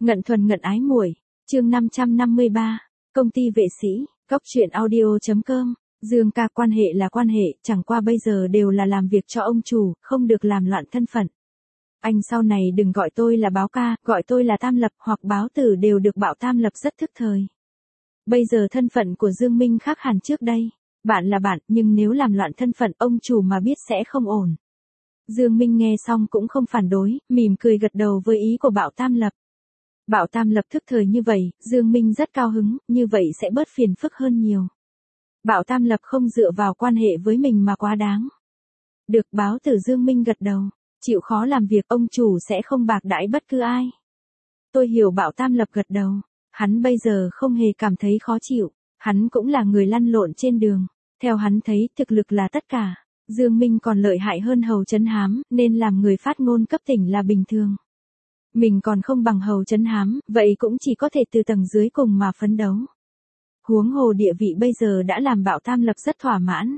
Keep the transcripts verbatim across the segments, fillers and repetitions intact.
Ngận thuần ngận ái muội, chương năm trăm năm mươi ba, công ty vệ sĩ, cốc truyện audio.com, Dương ca quan hệ là quan hệ, chẳng qua bây giờ đều là làm việc cho ông chủ, không được làm loạn thân phận. Anh sau này đừng gọi tôi là báo ca, gọi tôi là Tam Lập hoặc báo tử đều được, bảo Tam Lập rất thức thời. Bây giờ thân phận của Dương Minh khác hẳn trước đây, bạn là bạn, nhưng nếu làm loạn thân phận ông chủ mà biết sẽ không ổn. Dương Minh nghe xong cũng không phản đối, mỉm cười gật đầu với ý của Bảo Tam Lập. Bảo Tam Lập thức thời như vậy, Dương Minh rất cao hứng, như vậy sẽ bớt phiền phức hơn nhiều. Bảo Tam Lập không dựa vào quan hệ với mình mà quá đáng. Được, báo tử Dương Minh gật đầu, chịu khó làm việc ông chủ sẽ không bạc đãi bất cứ ai. Tôi hiểu. Bảo Tam Lập gật đầu, hắn bây giờ không hề cảm thấy khó chịu, hắn cũng là người lăn lộn trên đường, theo hắn thấy thực lực là tất cả. Dương Minh còn lợi hại hơn Hầu Trấn Hám, nên làm người phát ngôn cấp tỉnh là bình thường. Mình còn không bằng Hầu Trấn Hám, vậy cũng chỉ có thể từ tầng dưới cùng mà phấn đấu. Huống hồ địa vị bây giờ đã làm Bảo Tam Lập rất thỏa mãn.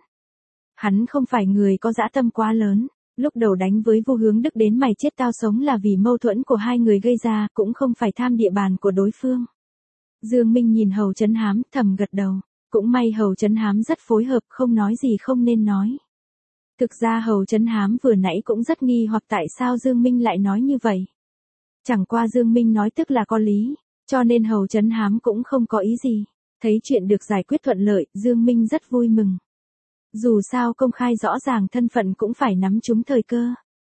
Hắn không phải người có dã tâm quá lớn, lúc đầu đánh với Vu Hướng Đức đến mày chết tao sống là vì mâu thuẫn của hai người gây ra, cũng không phải tham địa bàn của đối phương. Dương Minh nhìn Hầu Trấn Hám thầm gật đầu, cũng may Hầu Trấn Hám rất phối hợp, không nói gì không nên nói. Thực ra Hầu Trấn Hám vừa nãy cũng rất nghi hoặc tại sao Dương Minh lại nói như vậy. Chẳng qua Dương Minh nói tức là có lý, cho nên Hầu Trấn Hám cũng không có ý gì. Thấy chuyện được giải quyết thuận lợi, Dương Minh rất vui mừng. Dù sao công khai rõ ràng thân phận cũng phải nắm trúng thời cơ.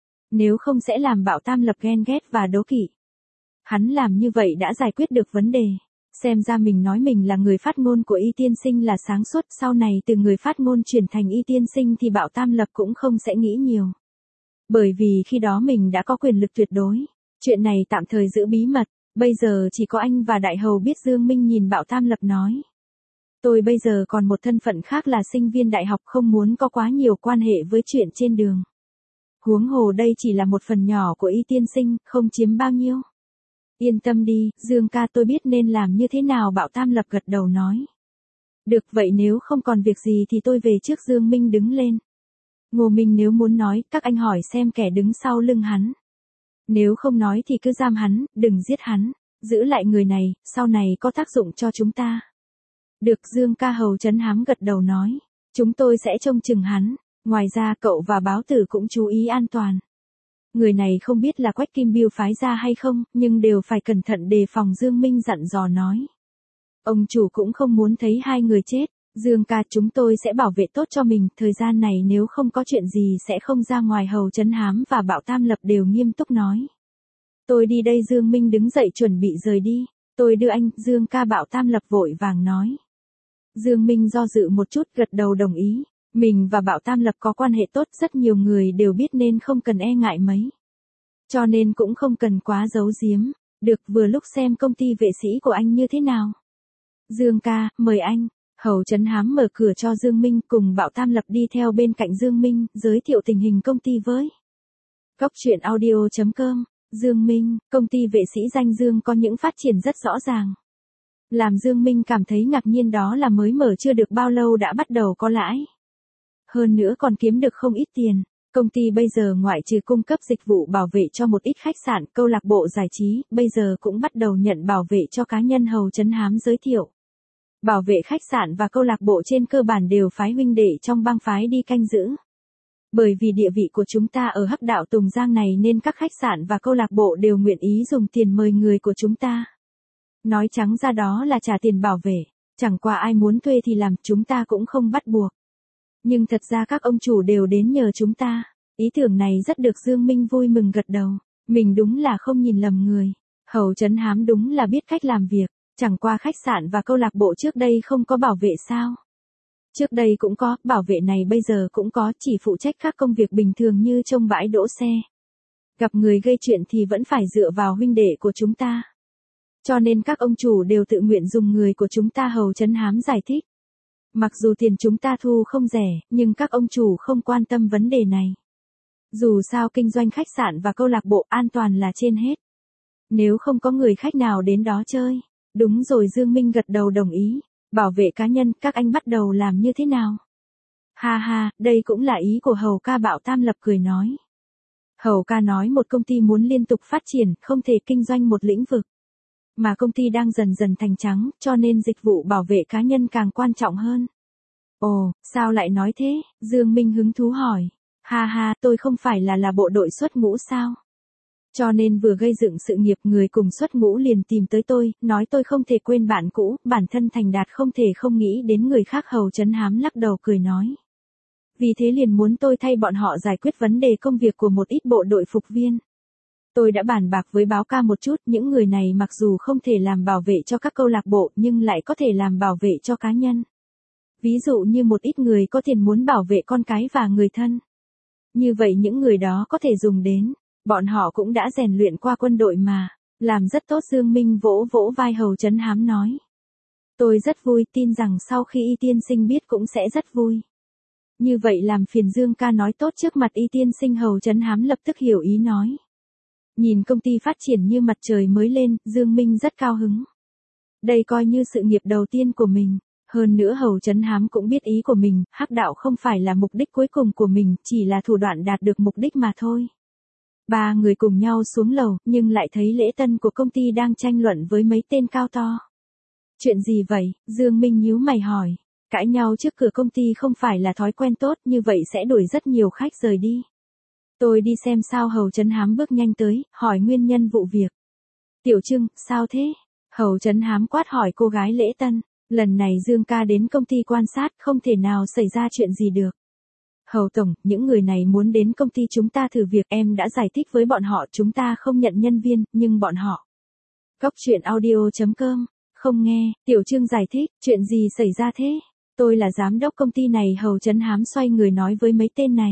Nếu không sẽ làm Bảo Tam Lập ghen ghét và đố kỵ. Hắn làm như vậy đã giải quyết được vấn đề. Xem ra mình nói mình là người phát ngôn của Y Tiên Sinh là sáng suốt, sau này từ người phát ngôn chuyển thành Y Tiên Sinh thì Bảo Tam Lập cũng không sẽ nghĩ nhiều. Bởi vì khi đó mình đã có quyền lực tuyệt đối. Chuyện này tạm thời giữ bí mật, bây giờ chỉ có anh và Đại Hầu biết. Dương Minh nhìn Bảo Tam Lập nói. Tôi bây giờ còn một thân phận khác là sinh viên đại học, không muốn có quá nhiều quan hệ với chuyện trên đường. Huống hồ đây chỉ là một phần nhỏ của Y Tiên Sinh, không chiếm bao nhiêu. Yên tâm đi, Dương ca, tôi biết nên làm như thế nào. Bảo Tam Lập gật đầu nói. Được, vậy nếu không còn việc gì thì tôi về trước. Dương Minh đứng lên. Ngô Minh nếu muốn nói, các anh hỏi xem kẻ đứng sau lưng hắn. Nếu không nói thì cứ giam hắn, đừng giết hắn, giữ lại người này, sau này có tác dụng cho chúng ta. Được, Dương ca. Hầu Trấn Hám gật đầu nói. Chúng tôi sẽ trông chừng hắn, ngoài ra cậu và báo tử cũng chú ý an toàn. Người này không biết là Quách Kim Biêu phái ra hay không, nhưng đều phải cẩn thận đề phòng. Dương Minh dặn dò nói. Ông chủ cũng không muốn thấy hai người chết. Dương ca, chúng tôi sẽ bảo vệ tốt cho mình, thời gian này nếu không có chuyện gì sẽ không ra ngoài. Hầu Trấn Hám và Bảo Tam Lập đều nghiêm túc nói. Tôi đi đây. Dương Minh đứng dậy chuẩn bị rời đi. Tôi đưa anh. Dương ca. Bảo Tam Lập vội vàng nói. Dương Minh do dự một chút gật đầu đồng ý. Mình và Bảo Tam Lập có quan hệ tốt, rất nhiều người đều biết nên không cần e ngại mấy. Cho nên cũng không cần quá giấu giếm. Được, vừa lúc xem công ty vệ sĩ của anh như thế nào. Dương ca, mời anh. Hầu Trấn Hám mở cửa cho Dương Minh, cùng Bảo Tam Lập đi theo bên cạnh Dương Minh, giới thiệu tình hình công ty với cốc truyện audio.com. Dương Minh, công ty vệ sĩ danh Dương có những phát triển rất rõ ràng. Làm Dương Minh cảm thấy ngạc nhiên đó là mới mở chưa được bao lâu đã bắt đầu có lãi. Hơn nữa còn kiếm được không ít tiền. Công ty bây giờ ngoại trừ cung cấp dịch vụ bảo vệ cho một ít khách sạn, câu lạc bộ giải trí, bây giờ cũng bắt đầu nhận bảo vệ cho cá nhân. Hầu Trấn Hám giới thiệu. Bảo vệ khách sạn và câu lạc bộ trên cơ bản đều phái huynh đệ trong bang phái đi canh giữ. Bởi vì địa vị của chúng ta ở Hắc Đạo Tùng Giang này nên các khách sạn và câu lạc bộ đều nguyện ý dùng tiền mời người của chúng ta. Nói trắng ra đó là trả tiền bảo vệ, chẳng qua ai muốn thuê thì làm, chúng ta cũng không bắt buộc. Nhưng thật ra các ông chủ đều đến nhờ chúng ta. Ý tưởng này rất được. Dương Minh vui mừng gật đầu. Mình đúng là không nhìn lầm người. Hầu Trấn Hám đúng là biết cách làm việc. Chẳng qua khách sạn và câu lạc bộ trước đây không có bảo vệ sao? Trước đây cũng có, bảo vệ này bây giờ cũng có, chỉ phụ trách các công việc bình thường như trông bãi đỗ xe. Gặp người gây chuyện thì vẫn phải dựa vào huynh đệ của chúng ta. Cho nên các ông chủ đều tự nguyện dùng người của chúng ta. Hầu Trấn Hám giải thích. Mặc dù tiền chúng ta thu không rẻ, nhưng các ông chủ không quan tâm vấn đề này. Dù sao kinh doanh khách sạn và câu lạc bộ an toàn là trên hết. Nếu không có người khách nào đến đó chơi. Đúng rồi. Dương Minh gật đầu đồng ý. Bảo vệ cá nhân, các anh bắt đầu làm như thế nào? Ha ha, đây cũng là ý của Hầu ca. Bảo Tam Lập cười nói. Hầu ca nói một công ty muốn liên tục phát triển, không thể kinh doanh một lĩnh vực. Mà công ty đang dần dần thành trắng, cho nên dịch vụ bảo vệ cá nhân càng quan trọng hơn. Ồ, sao lại nói thế? Dương Minh hứng thú hỏi. Ha ha, tôi không phải là là bộ đội xuất ngũ sao? Cho nên vừa gây dựng sự nghiệp người cùng xuất ngũ liền tìm tới tôi, nói tôi không thể quên bạn cũ, bản thân thành đạt không thể không nghĩ đến người khác. Hầu Trấn Hám lắc đầu cười nói. Vì thế liền muốn tôi thay bọn họ giải quyết vấn đề công việc của một ít bộ đội phục viên. Tôi đã bàn bạc với báo ca một chút, những người này mặc dù không thể làm bảo vệ cho các câu lạc bộ nhưng lại có thể làm bảo vệ cho cá nhân. Ví dụ như một ít người có tiền muốn bảo vệ con cái và người thân. Như vậy những người đó có thể dùng đến, bọn họ cũng đã rèn luyện qua quân đội mà, làm rất tốt. Dương Minh vỗ vỗ vai Hầu Trấn Hám nói. Tôi rất vui, tin rằng sau khi Y tiên sinh biết cũng sẽ rất vui. Như vậy làm phiền Dương ca nói tốt trước mặt Y tiên sinh. Hầu Trấn Hám lập tức hiểu ý nói. Nhìn công ty phát triển như mặt trời mới lên, Dương Minh rất cao hứng. Đây coi như sự nghiệp đầu tiên của mình. Hơn nữa Hầu Trấn Hám cũng biết ý của mình, hắc đạo không phải là mục đích cuối cùng của mình, chỉ là thủ đoạn đạt được mục đích mà thôi. Ba người cùng nhau xuống lầu, nhưng lại thấy lễ tân của công ty đang tranh luận với mấy tên cao to. Chuyện gì vậy? Dương Minh nhíu mày hỏi. Cãi nhau trước cửa công ty không phải là thói quen tốt, như vậy sẽ đuổi rất nhiều khách rời đi. Tôi đi xem sao. Hầu Trấn Hám bước nhanh tới, hỏi nguyên nhân vụ việc. Tiểu Trưng, sao thế? Hầu Trấn Hám quát hỏi cô gái lễ tân. Lần này Dương ca đến công ty quan sát, không thể nào xảy ra chuyện gì được. Hầu Tổng, những người này muốn đến công ty chúng ta thử việc, em đã giải thích với bọn họ chúng ta không nhận nhân viên, nhưng bọn họ. Góc truyện audio chấm com, không nghe. Tiểu Trương giải thích, chuyện gì xảy ra thế? Tôi là giám đốc công ty này. Hầu Trấn Hám xoay người nói với mấy tên này.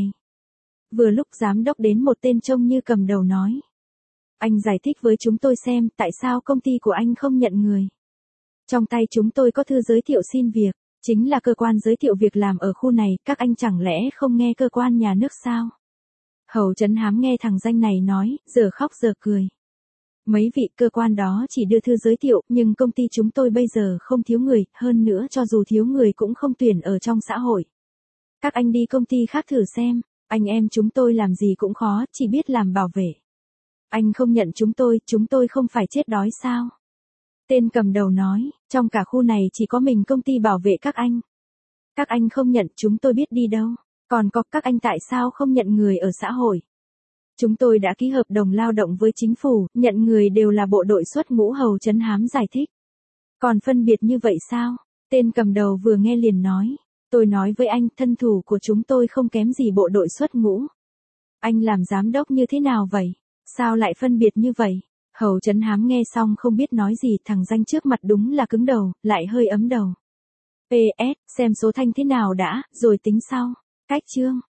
Vừa lúc giám đốc đến, một tên trông như cầm đầu nói. Anh giải thích với chúng tôi xem, tại sao công ty của anh không nhận người. Trong tay chúng tôi có thư giới thiệu xin việc, chính là cơ quan giới thiệu việc làm ở khu này, các anh chẳng lẽ không nghe cơ quan nhà nước sao? Hầu Trấn Hám nghe thằng danh này nói, giờ khóc giờ cười. Mấy vị, cơ quan đó chỉ đưa thư giới thiệu, nhưng công ty chúng tôi bây giờ không thiếu người, hơn nữa cho dù thiếu người cũng không tuyển ở trong xã hội. Các anh đi công ty khác thử xem, anh em chúng tôi làm gì cũng khó, chỉ biết làm bảo vệ. Anh không nhận chúng tôi, chúng tôi không phải chết đói sao? Tên cầm đầu nói, trong cả khu này chỉ có mình công ty bảo vệ các anh. Các anh không nhận, chúng tôi biết đi đâu. Còn có, các anh tại sao không nhận người ở xã hội? Chúng tôi đã ký hợp đồng lao động với chính phủ, nhận người đều là bộ đội xuất ngũ. Hầu Trấn Hám giải thích. Còn phân biệt như vậy sao? Tên cầm đầu vừa nghe liền nói. Tôi nói với anh, thân thủ của chúng tôi không kém gì bộ đội xuất ngũ. Anh làm giám đốc như thế nào vậy? Sao lại phân biệt như vậy? Hầu Trấn Hám nghe xong không biết nói gì, thằng danh trước mặt đúng là cứng đầu, lại hơi ấm đầu. pê ét, xem số thanh thế nào đã, rồi tính sau. Cách chương.